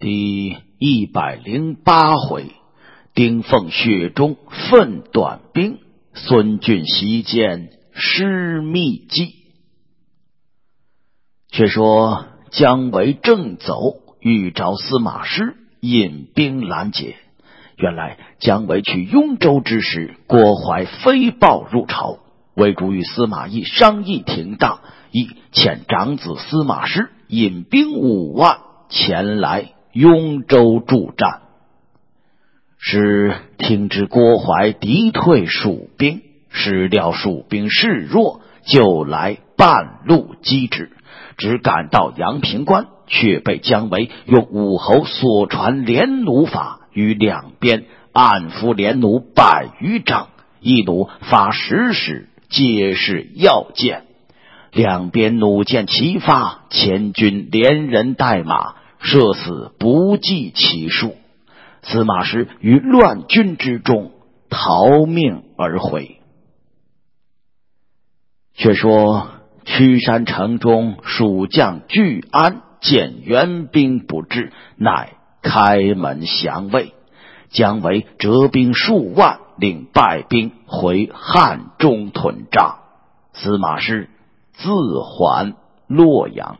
第108回，丁奉雪中奋短兵，孙峻袭剑失秘计。却说姜维正走，遇着司马师引兵拦截。原来姜维去雍州之时，郭淮飞报入朝，魏主与司马懿商议停当，亦遣长子司马师引兵5万前来雍州助战。是听知郭淮敌退蜀兵，始料蜀兵势弱，就来半路击之。只赶到阳平关，却被姜维用武侯所传连弩法于两边暗伏连弩100余张，一弩发10矢，皆是要箭。两边弩箭齐发，前军连人带马，射死不计其数。司马师于乱军之中逃命而回。却说曲山城中，蜀将聚安见援兵不至，乃开门降魏。姜维折兵数万，领败兵回汉中屯扎。司马师自还洛阳。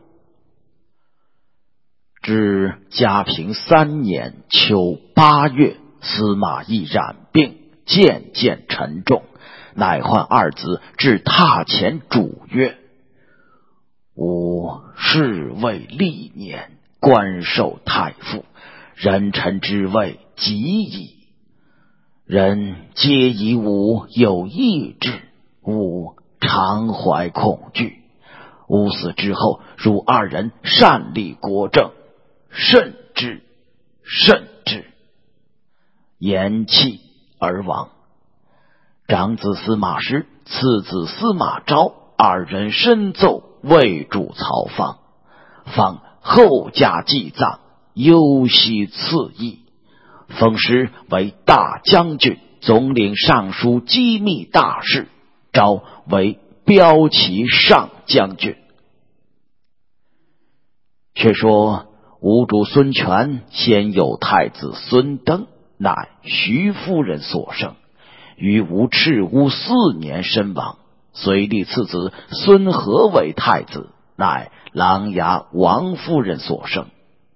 至嘉平3年秋8月，司马懿染病，渐渐沉重，乃唤二子至榻前嘱曰：吾侍卫历年，官受太傅，人臣之位极矣。人皆以吾有异志，吾常怀恐惧。吾死之后，汝二人擅立国政，慎之，慎之。言讫而亡。长子司马师，次子司马昭二人深奏魏主曹芳，方后加祭葬，优悉赐邑。封师为大将军，总领尚书机密大事，昭为骠骑上将军。却说吴主孙权先有太子孙登，乃徐夫人所生，于吴赤乌4年身亡。遂立次子孙和为太子，乃琅琊王夫人所生。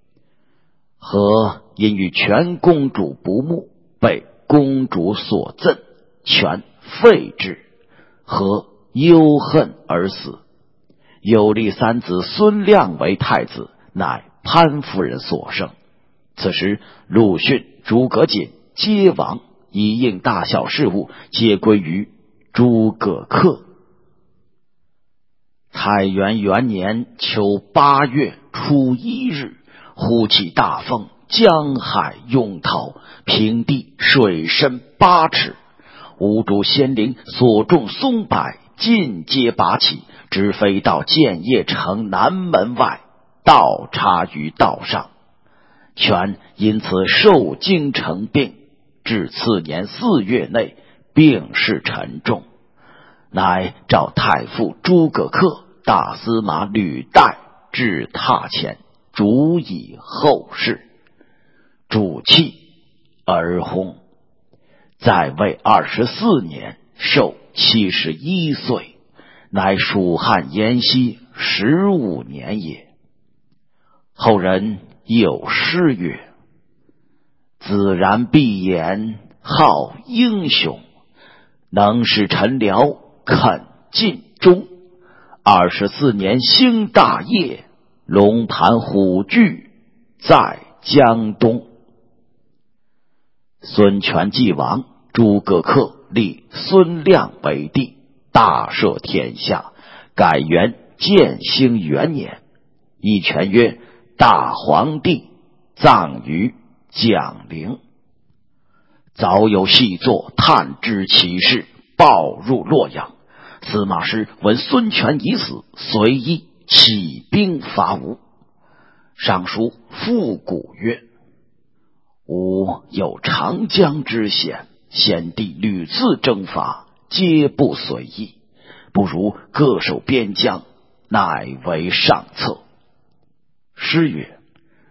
和因与全公主不睦，被公主所憎，权废之，和忧恨而死。有立三子孙亮为太子，乃潘夫人所生。此时陆逊、诸葛瑾皆亡，一应大小事务皆归于诸葛恪。太元元年秋8月初1日，忽起大风，江海涌涛，平地水深8尺。吴主先灵所种松柏尽皆拔起，直飞到建业城南门外，倒插于道上。权因此受惊成病，至次年4月内病势沉重，乃召太傅诸葛恪、大司马吕岱至榻前，主以后事。主泣而薨。在位24年，寿71岁，乃蜀汉延熙15年也。后人有诗曰：自然闭眼好英雄，能使臣僚肯尽忠。24年兴大业，龙盘虎踞在江东。孙权既亡，诸葛恪立孙亮为帝，大赦天下，改元建兴元年。以权曰大皇帝，葬于蒋陵。早有细作探知其事，报入洛阳。司马师闻孙权已死，随意起兵伐吴。上书复古曰：吾有长江之险，先帝屡次征伐，皆不随意，不如各守边疆，乃为上策。诗曰：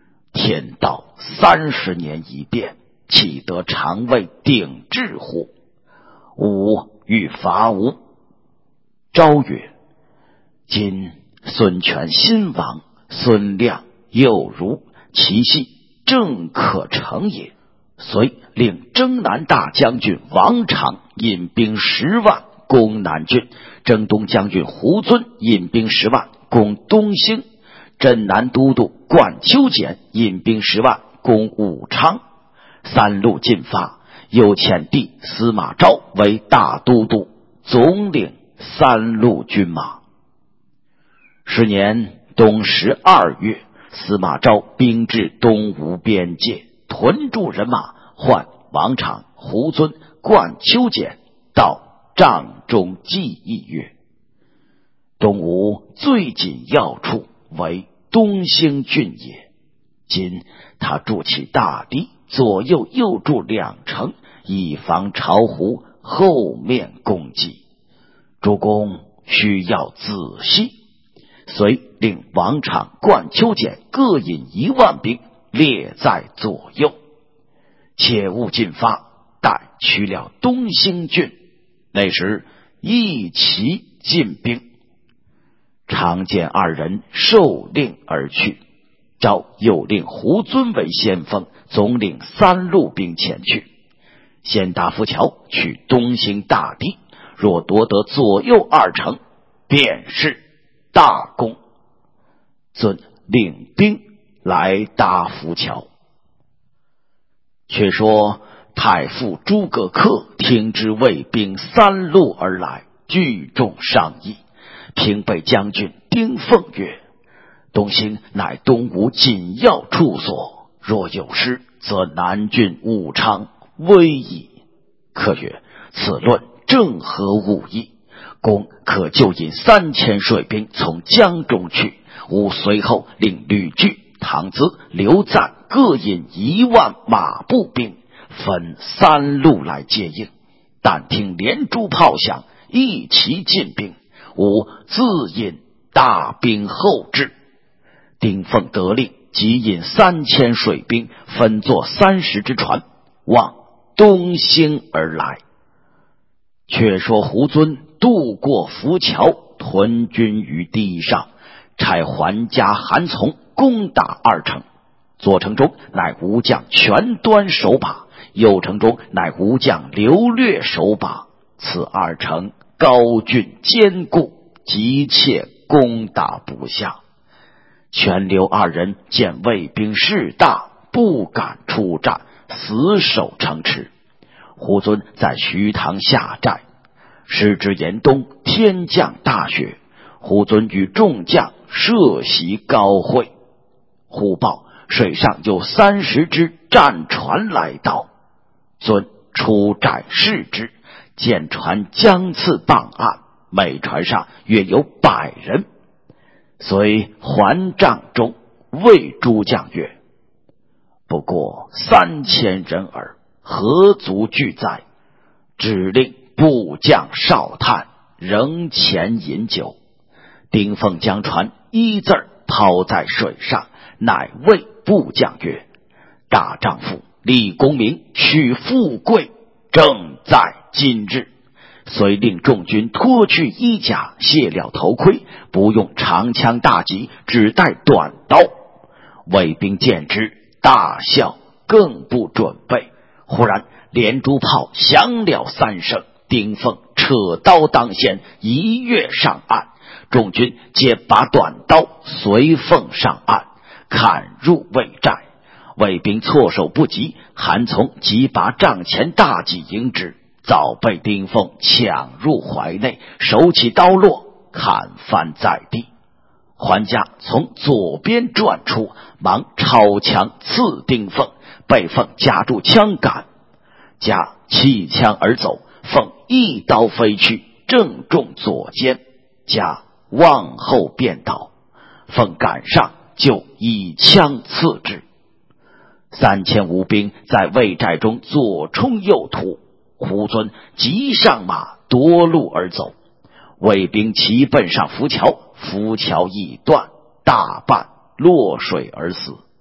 天道30年一变，岂得常为鼎治乎？吾欲伐吴。昭曰：今孙权新亡，孙亮又如，其系正可成也。遂令征南大将军王常引兵10万攻南郡，征东将军胡遵引兵10万攻东兴，镇南都督管秋俭引兵10万攻武昌。3路进发，又遣弟司马昭为大都督，总领3路军马。是年冬12月，司马昭兵至东吴边界，屯驻人马，唤王常、胡遵、管秋俭到帐中计议曰：东吴最紧要处为东兴郡也，今他筑起大堤，左右又筑2城，以防巢湖后面攻击。主公需要仔细，遂令王常、管秋俭各引1万兵，列在左右，切勿进发，待取了东兴郡，那时一齐进兵。常见2人受令而去。昭又令胡遵为先锋，总领3路兵前去，先打浮桥，取东兴大堤，若夺得左右2城，便是大功。遵领兵来打浮桥。却说太傅诸葛恪听知魏兵3路而来，聚众商议。平北将军丁奉曰：东兴乃东吴紧要处所，若有失，则南郡、武昌危矣。恪曰：此论正合吾意，公可就引3000水兵从江中去，吾随后令吕据、唐咨、刘赞各引1万马步兵，分3路来接应。但听连珠炮响，一齐进兵，吾自引大兵后至。丁奉得令，即引3000水兵，分作30只船，往东兴而来。却说胡遵渡过浮桥，屯军于堤上，差桓嘉、韩从攻打2城。左城中乃吴将全端守把，右城中乃吴将刘略守把。此2城高峻坚固，急切攻打不下。全刘2人见魏兵势大，不敢出战，死守城池。胡遵在徐塘下寨。时至严冬，天降大雪，胡遵与众将设席高会。忽报水上有30只战船来到，遵出寨视之，见船将次傍岸，每船上约有100人。遂还帐中，谓诸将曰：不过3000人耳，何足惧哉？只令部将少探仍前饮酒。丁奉将船一字抛在水上，乃谓部将曰：大丈夫立功名，取富贵，正在今日。遂令众军脱去衣甲，卸了头盔，不用长枪大戟，只带短刀。魏兵见之，大笑，更不准备。忽然连珠炮响了3声，丁奉扯刀当先，一跃上岸，众军皆拔短刀随奉上岸，砍入魏寨。魏兵措手不及，韩从即拔帐前大戟迎之，早被丁奉抢入怀内，手起刀落，砍翻在地。桓嘉从左边转出，忙抄枪刺丁奉，被奉夹住枪杆。嘉弃枪而走，奉一刀飞去，正中左肩。嘉往后便倒，奉赶上，就以枪刺之。3000吴兵在魏寨中左冲右突，胡遵急上马夺路而走。魏兵齐奔上浮桥，浮桥已断，大半落水而死。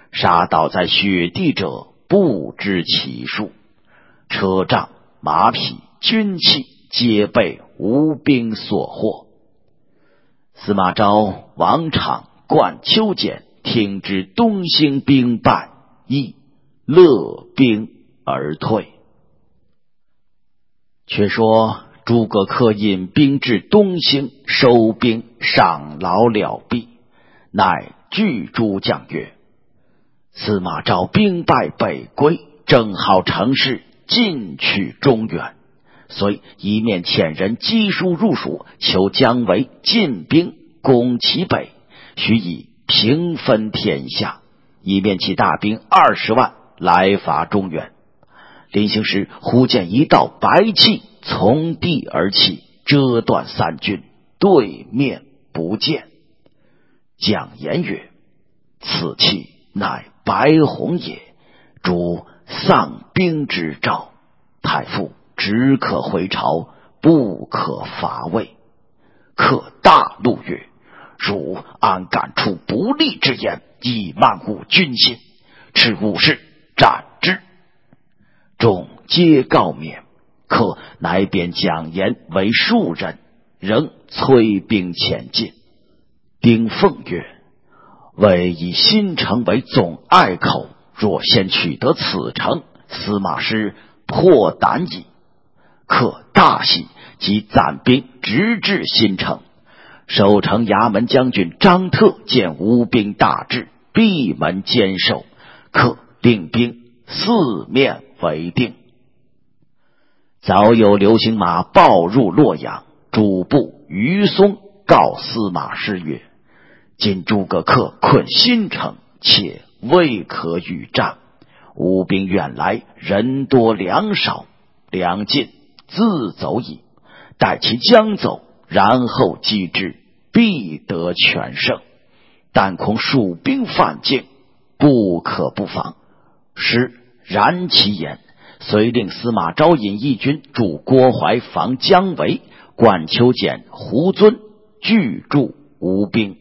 杀倒在雪地者不知其数，车仗、马匹、军器皆被吴兵所获。司马昭、王昶、冠秋俭听知东兴兵败，亦勒兵而退。却说诸葛恪引兵至东兴，收兵上劳了毕，乃具诸将曰：司马昭兵败北归，正好成事，进取中原，遂一面遣人赍书入蜀，求姜维进兵攻其北，许以平分天下；一面起大兵20万来伐中原。临行时，忽见一道白气从地而起，遮断三军，对面不见。蒋言曰：此气乃白虹也，主丧兵之兆，太傅只可回朝，不可伐魏。恪大怒曰：汝安敢出不利之言，以漫误军心？持武士斩之。众皆告免。恪乃贬蒋言为庶人，仍催兵前进。丁奉曰：魏以新城为总隘口，若先取得此城，司马师破胆矣。恪大喜，即攒兵直至新城。守城衙门将军张特见吴兵大至，闭门坚守。恪令兵四面围定。早有流行马报入洛阳，主簿于松告司马师曰：今诸葛恪困新城，且未可与战。吴兵远来，人多粮少，粮尽自走矣。待其将走，然后击之，必得全胜。但恐蜀兵犯境，不可不防。师然其言，遂令司马昭引义军助郭淮防姜维，冠秋俭、胡遵拒驻吴兵。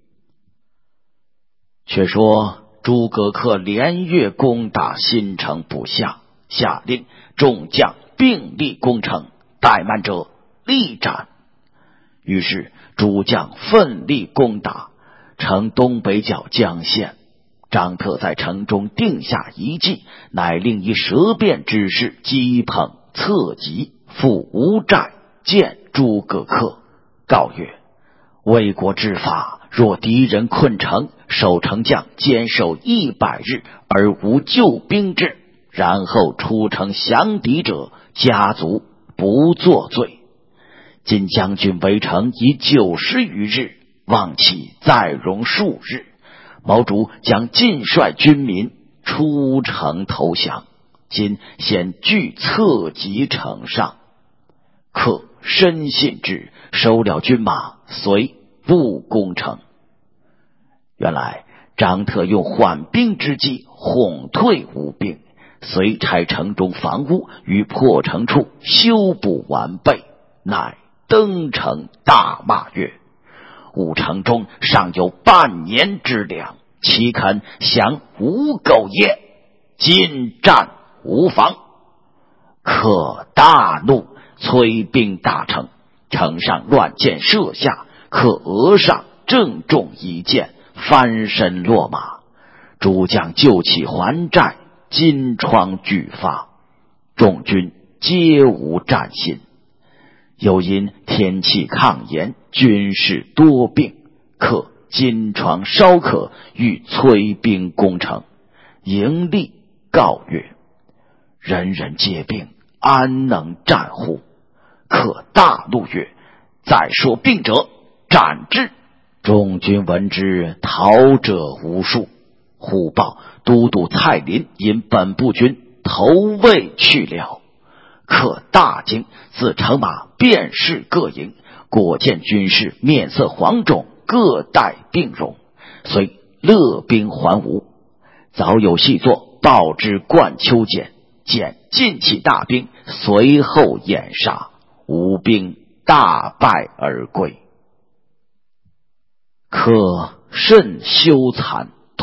却说诸葛恪连月攻打新城不下，下令众将并力攻城，怠慢者力斩。于是诸将奋力攻打城东北角江县。张特在城中定下一计，乃令以舌辩之士击捧侧击，赴吴寨见诸葛恪，告曰：魏国之法，若敌人困城，守城将坚守100日而无救兵至，然后出城降敌者，家族不作罪。今将军围城已90余日，望其再容数日，谋主将尽率军民出城投降，今先据侧击城上。恪深信之，收了军马，遂不攻城。原来张特用缓兵之计哄退吴兵，遂拆城中房屋，于破城处修补完备，乃登城大骂曰：吾城中尚有半年之粮，岂肯降吴狗耶？今战无妨。恪大怒，催兵打城，城上乱箭射下，恪额上正中一箭，翻身落马。诸将救起还寨，金疮俱发，众军皆无战心。又因天气抗炎，军士多病，恪金疮稍可，欲催兵攻城。营吏告曰：人人皆病，安能战乎？恪大怒曰：再说病者，斩之！众军闻之，逃者无数。忽报都督蔡林因本部军投魏去了。恪大惊，自乘马遍视各营，果见军士面色黄肿，各带病容，遂勒兵还吴。早有细作报之冠秋俭，俭尽起大兵，随后掩杀，吴兵大败而归。恪甚羞惭，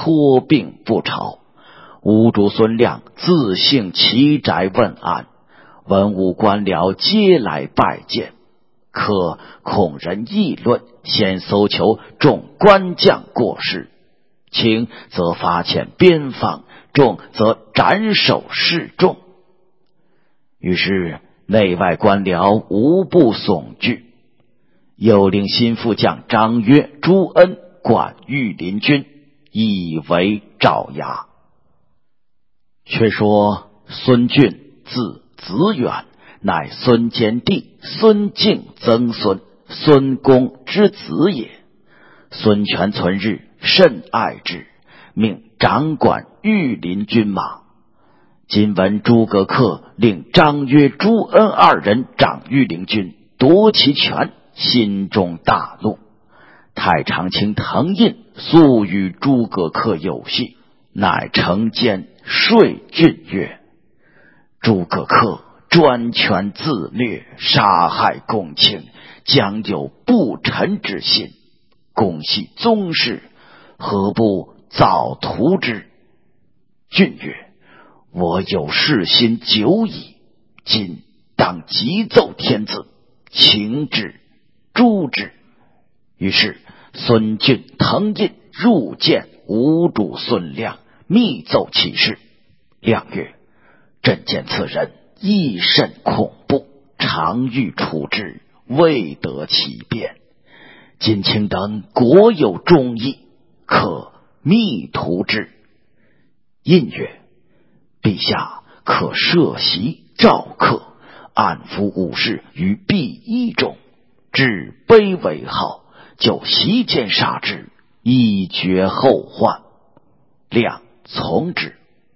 托病不朝。吴主孙亮自幸其宅问安，文武官僚皆来拜见。可恐人议论，先搜求众官将过失，轻则发遣边防，重则斩首示众。于是内外官僚无不悚惧，又令心腹将张约、朱恩管御林军，以为爪牙。却说孙峻字子远，乃孙坚弟孙敬曾孙孙公之子也。孙权存日甚爱之，命掌管御林军马。今闻诸葛恪令张约、朱恩二人掌御林军，夺其权，心中大怒。太常卿滕胤素与诸葛恪有隙，乃乘间说峻曰：诸葛恪专权自掠，杀害公卿，将有不臣之心。公系宗室，何不早图之？峻曰：我有事心久矣，今当急奏天子，请之诛之。于是孙峻、滕胤入见吴主孙亮，密奏其事。亮曰：朕见此人亦甚恐怖，常欲处之，未得其便。今卿等国有忠义，可密图之。胤曰：陛下可设席召客，暗伏武士于避衣中，置卑为号，就席间杀之，以绝后患。亮从之。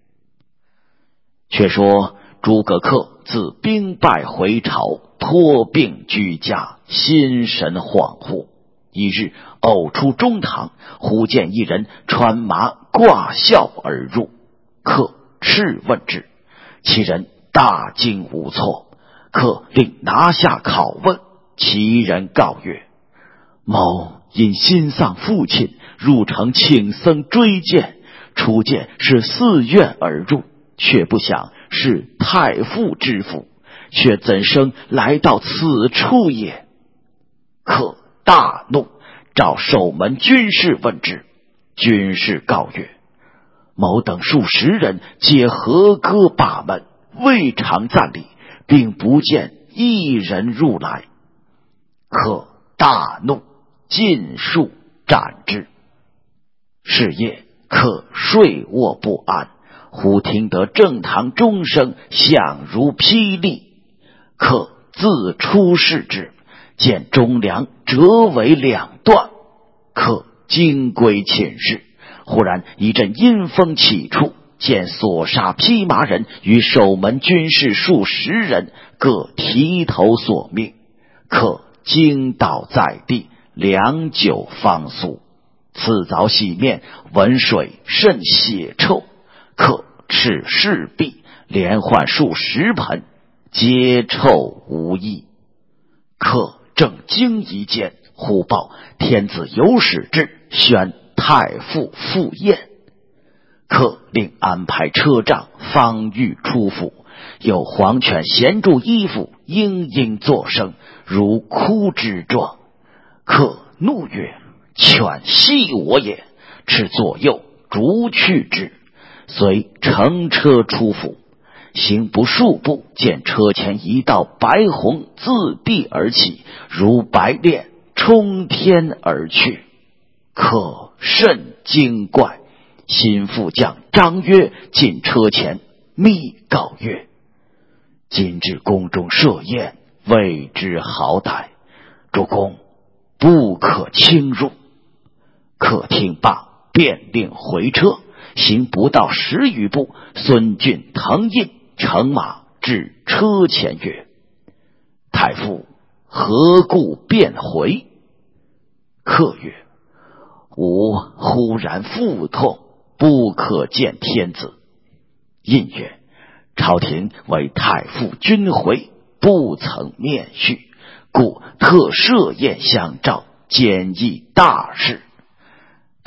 却说诸葛恪自兵败回朝，托病居家，心神恍惚。一日偶出中堂，忽见一人穿麻挂孝而入。恪斥问之，其人大惊无措。恪令拿下拷问，其人告曰：某因心丧父亲，入城请僧追荐，初见是寺院而入，却不想是太傅之府，却怎生来到此处也？恪大怒，召守门军士问之。军士告曰：某等数十人皆合歌把门，未尝暂礼，并不见一人入来。恪大怒，尽数斩之。是夜，恪睡卧不安，忽听得正堂钟声响如霹雳。恪自出视之，见钟梁折为两段。恪惊归寝室，忽然一阵阴风起处，见所杀披麻人与守门军士数十人，各提头索命。恪惊倒在地，良久方苏。次早洗面，闻水甚血臭。恪斥侍婢，连换数十盆，皆臭无益。恪正惊疑间，忽报天子有使至，宣太傅赴宴。恪令安排车仗，方欲出府，有黄犬衔住衣服，嘤嘤作声，如哭之状。恪怒曰：犬系我也！斥左右逐去之。遂乘车出府，行不数步，见车前一道白虹自地而起，如白练，冲天而去。恪甚惊怪，心腹将张约进车前，密告曰：今至宫中设宴，未知好歹，主公不可轻入。恪听罢，便令回车，行不到10余步，孙峻、滕胤乘马至车前曰：太傅何故便回？恪曰：吾忽然腹痛，不可见天子。胤曰：朝廷为太傅君回，不曾面叙，故特设宴相召，简议大事。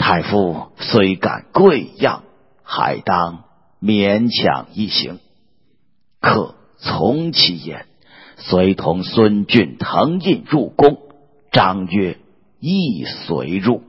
太傅虽感贵样，还当勉强一行。客从其言，随同孙俊腾印入宫，张约亦随入。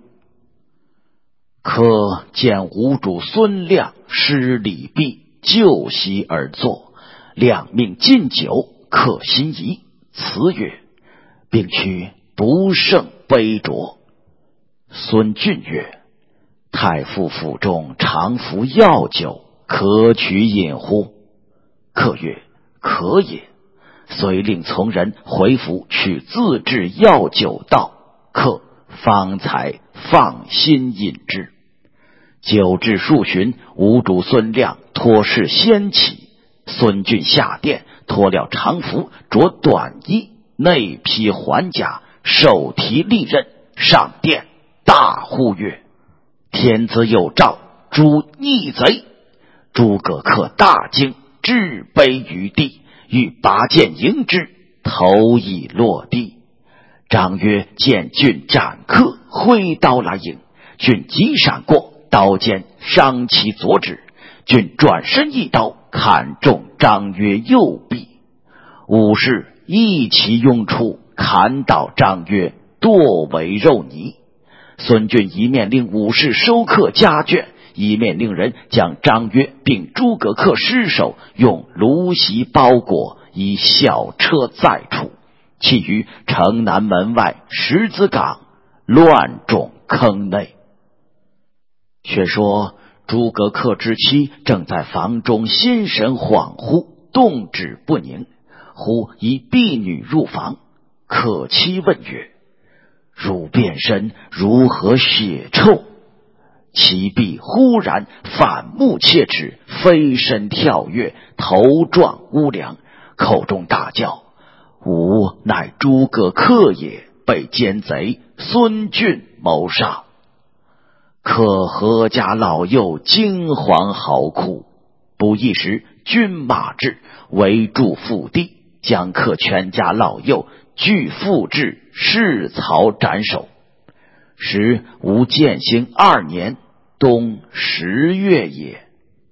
可见吴主孙亮施礼毕，就席而坐，亮命进酒，客心仪，辞曰：并取不胜杯酌。孙俊曰：太傅府中常服药酒，可取饮乎？客曰：可也。遂令从人回府取自制药酒道，客方才放心饮之。酒至数旬，吴主孙亮托事先起，孙俊下殿，脱了长服，着短衣，内披环甲，手提利刃，上殿大呼曰：天子有诏，诛逆贼！诸葛恪大惊，置杯于地，欲拔剑迎之，头已落地。张约见俊斩客，挥刀来迎，俊急闪过，刀尖伤其左指，俊转身一刀砍中张约右臂。武士一齐拥出，砍倒张约，剁为肉泥。孙俊一面令武士收克家眷，一面令人将张约并诸葛恪尸首用芦席包裹，以小车载出，弃于城南门外石子岗乱冢坑内。却说诸葛恪之妻正在房中心神恍惚，动止不宁，忽一婢女入房，可妻问曰：汝变身如何血臭？其婢忽然反目切齿，飞身跳跃，头撞屋梁，口中大叫：吾乃诸葛恪也，被奸贼孙俊谋杀。可何家老幼惊惶嚎哭，不一时，军马至，围住腹地，将恪全家老幼俱付至市曹斩首。时吴建兴2年冬10月也。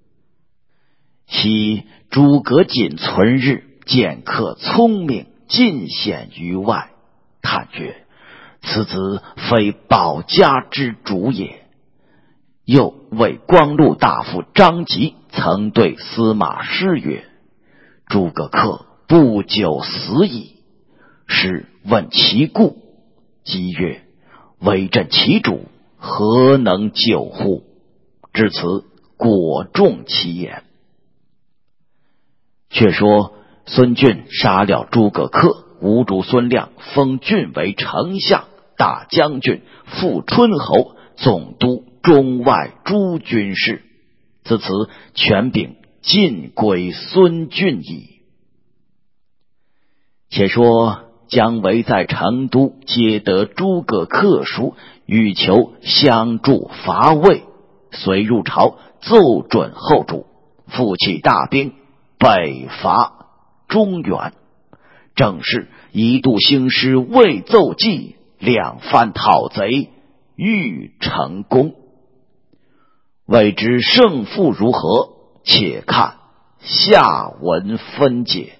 昔诸葛瑾存日，见恪聪明，尽显于外，叹曰：此子非保家之主也。又为光禄大夫张吉曾对司马师曰：诸葛恪不久死矣。师问其故，吉曰：为朕其主，何能久乎？至此果中其言。却说孙俊杀了诸葛恪，吴主孙亮封俊为丞相、大将军、副春侯、总督中外诸军事，自此权柄尽归孙俊矣。且说姜维在成都接得诸葛恪书，欲求相助伐魏，遂入朝奏准后主，复起大兵北伐中原。正是一度兴师未奏计，两番讨贼欲成功。未知胜负如何，且看下文分解。